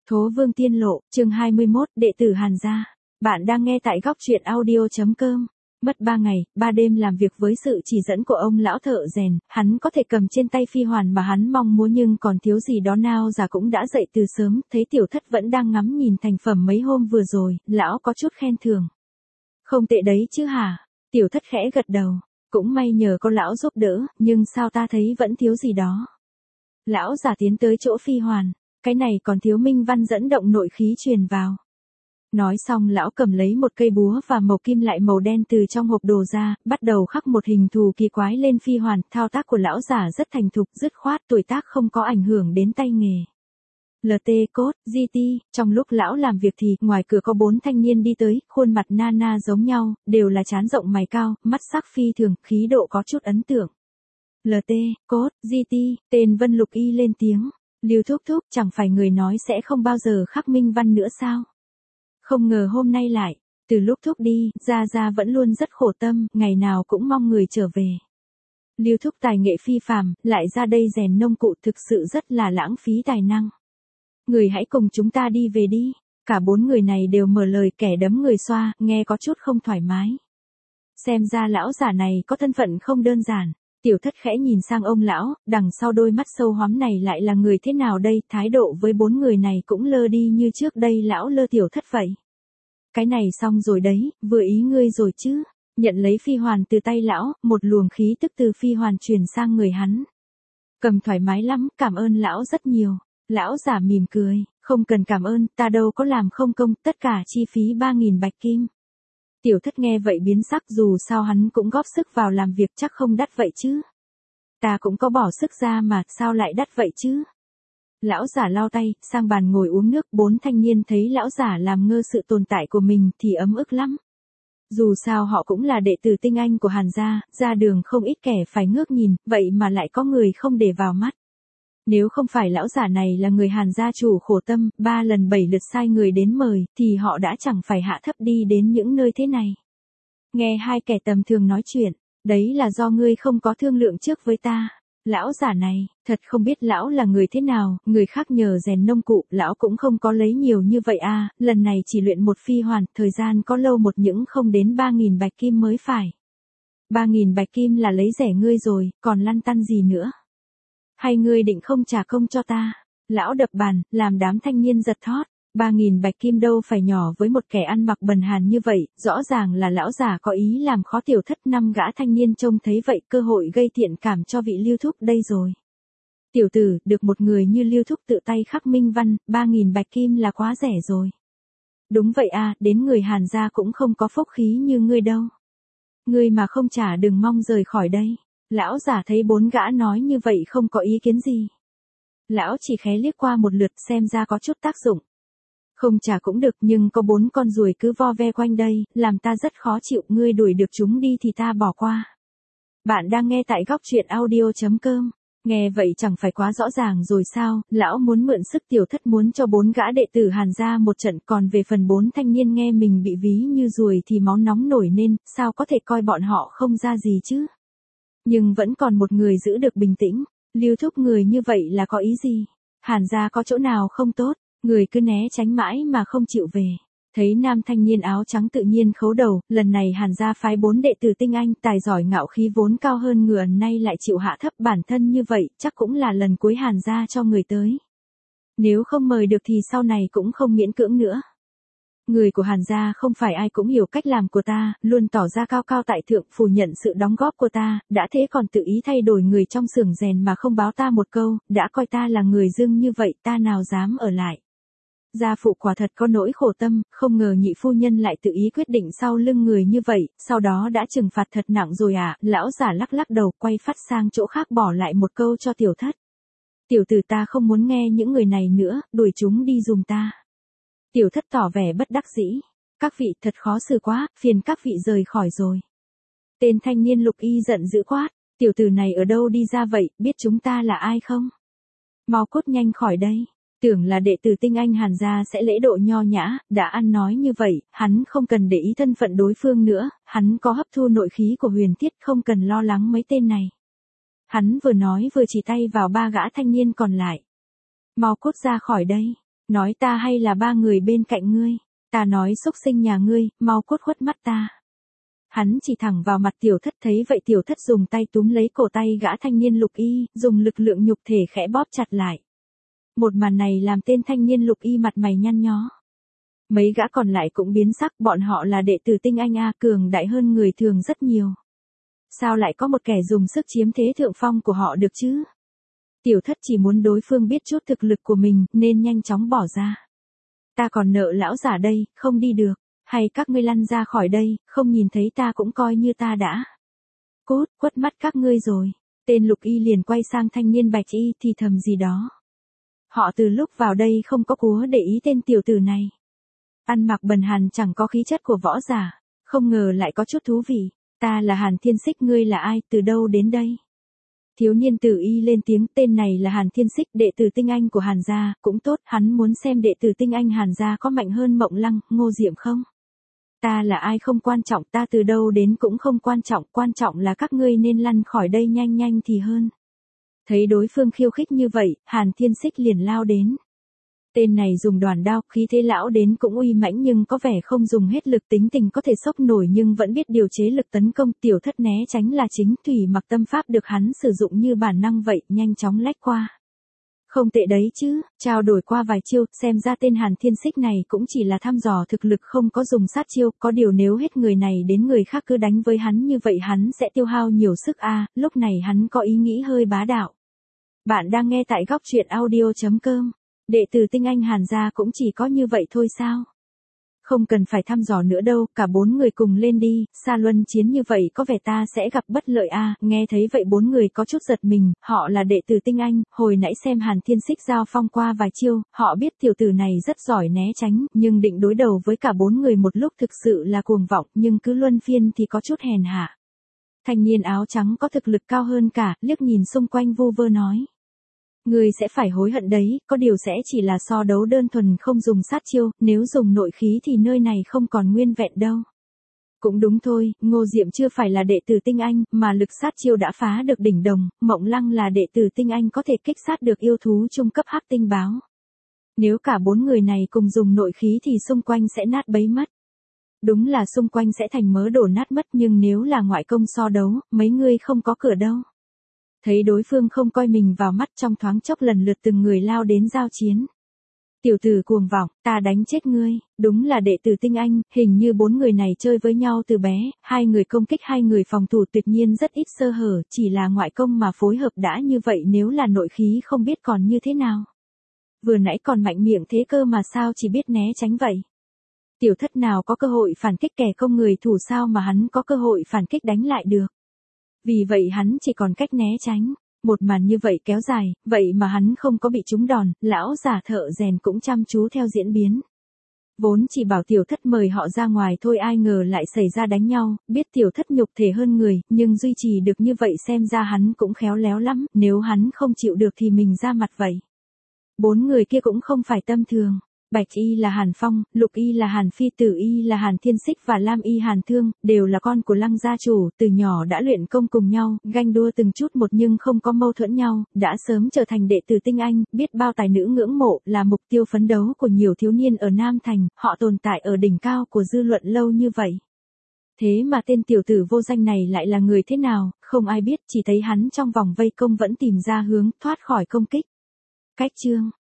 Thố Vương Tiên Lộ, chương 21, đệ tử Hàn gia. Bạn đang nghe tại góc truyện audio.com. Mất 3 ngày, 3 đêm làm việc với sự chỉ dẫn của ông lão thợ rèn, hắn có thể cầm trên tay phi hoàn mà hắn mong muốn, nhưng còn thiếu gì đó. Nao già cũng đã dậy từ sớm, thấy tiểu thất vẫn đang ngắm nhìn thành phẩm mấy hôm vừa rồi, lão có chút khen thưởng. Không tệ đấy chứ hả? Tiểu thất khẽ gật đầu. Cũng may nhờ có lão giúp đỡ, nhưng sao ta thấy vẫn thiếu gì đó. Lão già tiến tới chỗ phi hoàn. Cái này còn thiếu minh văn dẫn động nội khí truyền vào. Nói xong lão cầm lấy một cây búa và màu kim lại màu đen từ trong hộp đồ ra, bắt đầu khắc một hình thù kỳ quái lên phi hoàn. Thao tác của lão giả rất thành thục, dứt khoát, tuổi tác không có ảnh hưởng đến tay nghề. LT cốt, GT, trong lúc lão làm việc thì ngoài cửa có 4 thanh niên đi tới, khuôn mặt na na giống nhau, đều là trán rộng mày cao, mắt sắc phi thường, khí độ có chút ấn tượng. LT, cốt, GT, tên Vân Lục Y lên tiếng. Lưu thúc thúc, chẳng phải người nói sẽ không bao giờ khắc minh văn nữa sao? Không ngờ hôm nay lại, từ lúc thúc đi, Gia vẫn luôn rất khổ tâm, ngày nào cũng mong người trở về. Lưu thúc tài nghệ phi phàm, lại ra đây rèn nông cụ, thực sự rất là lãng phí tài năng. Người hãy cùng chúng ta đi về đi. Cả 4 người này đều mở lời, kẻ đấm người xoa, nghe có chút không thoải mái. Xem ra lão giả này có thân phận không đơn giản. Tiểu thất khẽ nhìn sang ông lão, đằng sau đôi mắt sâu hoắm này lại là người thế nào đây? Thái độ với 4 người này cũng lơ đi như trước đây lão lơ tiểu thất vậy. Cái này xong rồi đấy, vừa ý ngươi rồi chứ. Nhận lấy phi hoàn từ tay lão, một luồng khí tức từ phi hoàn truyền sang người hắn. Cầm thoải mái lắm, cảm ơn lão rất nhiều. Lão giả mỉm cười, không cần cảm ơn, ta đâu có làm không công, tất cả chi phí 3.000 bạch kim. Tiểu thất nghe vậy biến sắc, dù sao hắn cũng góp sức vào làm việc, chắc không đắt vậy chứ. Ta cũng có bỏ sức ra mà, sao lại đắt vậy chứ? Lão giả lau tay, sang bàn ngồi uống nước. 4 thanh niên thấy lão giả làm ngơ sự tồn tại của mình thì ấm ức lắm. Dù sao họ cũng là đệ tử tinh anh của Hàn gia, ra đường không ít kẻ phải ngước nhìn, vậy mà lại có người không để vào mắt. Nếu không phải lão giả này là người Hàn gia chủ khổ tâm, 3 lần 7 lượt sai người đến mời, thì họ đã chẳng phải hạ thấp đi đến những nơi thế này. Nghe hai kẻ tầm thường nói chuyện, đấy là do ngươi không có thương lượng trước với ta. Lão giả này, thật không biết lão là người thế nào, người khác nhờ rèn nông cụ, lão cũng không có lấy nhiều như vậy à, lần này chỉ luyện một phi hoàn, thời gian có lâu một những không đến 3.000 bạch kim mới phải. 3.000 bạch kim là lấy rẻ ngươi rồi, còn lăn tăn gì nữa? Hay ngươi định không trả công cho ta? Lão đập bàn, làm đám thanh niên giật thót. 3.000 bạch kim đâu phải nhỏ với một kẻ ăn mặc bần hàn như vậy, rõ ràng là lão già có ý làm khó tiểu thất. 5 gã thanh niên trông thấy vậy, cơ hội gây thiện cảm cho vị Lưu thúc đây rồi. Tiểu tử, được một người như Lưu thúc tự tay khắc minh văn, 3.000 bạch kim là quá rẻ rồi. Đúng vậy à, đến người Hàn gia cũng không có phúc khí như ngươi đâu. Ngươi mà không trả đừng mong rời khỏi đây. Lão giả thấy 4 gã nói như vậy không có ý kiến gì. Lão chỉ khé liếc qua một lượt, xem ra có chút tác dụng. Không trả cũng được, nhưng có 4 con ruồi cứ vo ve quanh đây, làm ta rất khó chịu, ngươi đuổi được chúng đi thì ta bỏ qua. Bạn đang nghe tại góc truyện audio.com. Nghe vậy chẳng phải quá rõ ràng rồi sao? Lão muốn mượn sức tiểu thất muốn cho 4 gã đệ tử Hàn gia một trận, còn về phần 4 thanh niên nghe mình bị ví như ruồi thì máu nóng nổi nên, sao có thể coi bọn họ không ra gì chứ? Nhưng vẫn còn một người giữ được bình tĩnh. Lưu thúc, người như vậy là có ý gì? Hàn gia có chỗ nào không tốt? Người cứ né tránh mãi mà không chịu về. Thấy nam thanh niên áo trắng tự nhiên khấu đầu, lần này Hàn gia phái 4 đệ tử tinh anh, tài giỏi ngạo khí vốn cao hơn người, nay lại chịu hạ thấp bản thân như vậy, chắc cũng là lần cuối Hàn gia cho người tới. Nếu không mời được thì sau này cũng không miễn cưỡng nữa. Người của Hàn gia không phải ai cũng hiểu cách làm của ta, luôn tỏ ra cao cao tại thượng, phủ nhận sự đóng góp của ta, đã thế còn tự ý thay đổi người trong xưởng rèn mà không báo ta một câu, đã coi ta là người dưng như vậy, ta nào dám ở lại. Gia phụ quả thật có nỗi khổ tâm, không ngờ nhị phu nhân lại tự ý quyết định sau lưng người như vậy, sau đó đã trừng phạt thật nặng rồi à? Lão giả lắc lắc đầu, quay phát sang chỗ khác, bỏ lại một câu cho tiểu thất. Tiểu tử, ta không muốn nghe những người này nữa, đuổi chúng đi giùm ta. Tiểu thất tỏ vẻ bất đắc dĩ. Các vị, thật khó xử quá, phiền các vị rời khỏi rồi. Tên thanh niên Lục Y giận dữ quát, tiểu tử này ở đâu đi ra vậy, biết chúng ta là ai không? Mau cút nhanh khỏi đây. Tưởng là đệ tử tinh anh Hàn gia sẽ lễ độ nho nhã, đã ăn nói như vậy, hắn không cần để ý thân phận đối phương nữa, hắn có hấp thu nội khí của huyền thiết, không cần lo lắng mấy tên này. Hắn vừa nói vừa chỉ tay vào 3 gã thanh niên còn lại. Mau cút ra khỏi đây. Nói ta hay là ba người bên cạnh ngươi? Ta nói xúc sinh nhà ngươi, mau cút khuất mắt ta. Hắn chỉ thẳng vào mặt tiểu thất, thấy vậy tiểu thất dùng tay túm lấy cổ tay gã thanh niên lục y, dùng lực lượng nhục thể khẽ bóp chặt lại. Một màn này làm tên thanh niên lục y mặt mày nhăn nhó. Mấy gã còn lại cũng biến sắc, bọn họ là đệ tử tinh anh A, cường đại hơn người thường rất nhiều. Sao lại có một kẻ dùng sức chiếm thế thượng phong của họ được chứ? Tiểu thất chỉ muốn đối phương biết chút thực lực của mình, nên nhanh chóng bỏ ra. Ta còn nợ lão giả đây, không đi được. Hay các ngươi lăn ra khỏi đây, không nhìn thấy ta cũng coi như ta đã. Cút, quất mắt các ngươi rồi. Tên lục y liền quay sang thanh niên bạch y thì thầm gì đó. Họ từ lúc vào đây không có cúa để ý tên tiểu tử này. Ăn mặc bần hàn chẳng có khí chất của võ giả, không ngờ lại có chút thú vị. Ta là Hàn Thiên Xích, ngươi là ai, từ đâu đến đây? Thiếu niên tử y lên tiếng, tên này là Hàn Thiên Xích, đệ tử tinh anh của Hàn gia, cũng tốt, hắn muốn xem đệ tử tinh anh Hàn gia có mạnh hơn Mộng Lăng, Ngô Diệm không? Ta là ai không quan trọng, ta từ đâu đến cũng không quan trọng là các ngươi nên lăn khỏi đây nhanh nhanh thì hơn. Thấy đối phương khiêu khích như vậy, Hàn Thiên Xích liền lao đến. Tên này dùng đoàn đao, khí thế lão đến cũng uy mãnh nhưng có vẻ không dùng hết lực, tính tình có thể sốc nổi nhưng vẫn biết điều chế lực tấn công, tiểu thất né tránh là chính, thủy mặc tâm pháp được hắn sử dụng như bản năng vậy, nhanh chóng lách qua. Không tệ đấy chứ, trao đổi qua vài chiêu, xem ra tên Hàn Thiên Xích này cũng chỉ là thăm dò thực lực, không có dùng sát chiêu, có điều nếu hết người này đến người khác cứ đánh với hắn như vậy hắn sẽ tiêu hao nhiều sức a. Lúc này hắn có ý nghĩ hơi bá đạo. Bạn đang nghe tại góc truyện audio.com. Đệ tử tinh anh Hàn gia cũng chỉ có như vậy thôi sao? Không cần phải thăm dò nữa đâu, cả bốn người cùng lên đi, xa luân chiến như vậy có vẻ ta sẽ gặp bất lợi a. Nghe thấy vậy bốn người có chút giật mình, họ là đệ tử tinh anh, hồi nãy xem Hàn Thiên Xích giao phong qua vài chiêu, họ biết tiểu tử này rất giỏi né tránh, nhưng định đối đầu với cả bốn người một lúc thực sự là cuồng vọng, nhưng cứ luân phiên thì có chút hèn hạ. Thanh niên áo trắng có thực lực cao hơn cả, liếc nhìn xung quanh vu vơ nói. Ngươi sẽ phải hối hận đấy, có điều sẽ chỉ là so đấu đơn thuần không dùng sát chiêu, nếu dùng nội khí thì nơi này không còn nguyên vẹn đâu. Cũng đúng thôi, Ngô Diệm chưa phải là đệ tử tinh anh, mà lực sát chiêu đã phá được đỉnh đồng, Mộng Lăng là đệ tử tinh anh có thể kích sát được yêu thú trung cấp hắc tinh báo. Nếu cả bốn người này cùng dùng nội khí thì xung quanh sẽ nát bấy mất. Đúng là xung quanh sẽ thành mớ đổ nát mất, nhưng nếu là ngoại công so đấu, mấy ngươi không có cửa đâu. Thấy đối phương không coi mình vào mắt, trong thoáng chốc lần lượt từng người lao đến giao chiến. Tiểu tử cuồng vọng, ta đánh chết ngươi, đúng là đệ tử tinh anh, hình như bốn người này chơi với nhau từ bé, hai người công kích hai người phòng thủ tuyệt nhiên rất ít sơ hở, chỉ là ngoại công mà phối hợp đã như vậy, nếu là nội khí không biết còn như thế nào. Vừa nãy còn mạnh miệng thế cơ mà sao chỉ biết né tránh vậy. Tiểu thất nào có cơ hội phản kích kẻ không người thủ, sao mà hắn có cơ hội phản kích đánh lại được. Vì vậy hắn chỉ còn cách né tránh. Một màn như vậy kéo dài, vậy mà hắn không có bị trúng đòn, lão giả thợ rèn cũng chăm chú theo diễn biến. Vốn chỉ bảo tiểu thất mời họ ra ngoài thôi, ai ngờ lại xảy ra đánh nhau, biết tiểu thất nhục thể hơn người, nhưng duy trì được như vậy xem ra hắn cũng khéo léo lắm, nếu hắn không chịu được thì mình ra mặt vậy. Bốn người kia cũng không phải tâm thường. Bạch y là Hàn Phong, lục y là Hàn Phi, tử y là Hàn Thiên Xích và lam y Hàn Thương, đều là con của Lăng gia chủ, từ nhỏ đã luyện công cùng nhau, ganh đua từng chút một nhưng không có mâu thuẫn nhau, đã sớm trở thành đệ tử tinh anh, biết bao tài nữ ngưỡng mộ, là mục tiêu phấn đấu của nhiều thiếu niên ở Nam Thành, họ tồn tại ở đỉnh cao của dư luận lâu như vậy. Thế mà tên tiểu tử vô danh này lại là người thế nào, không ai biết, chỉ thấy hắn trong vòng vây công vẫn tìm ra hướng thoát khỏi công kích. Cách chương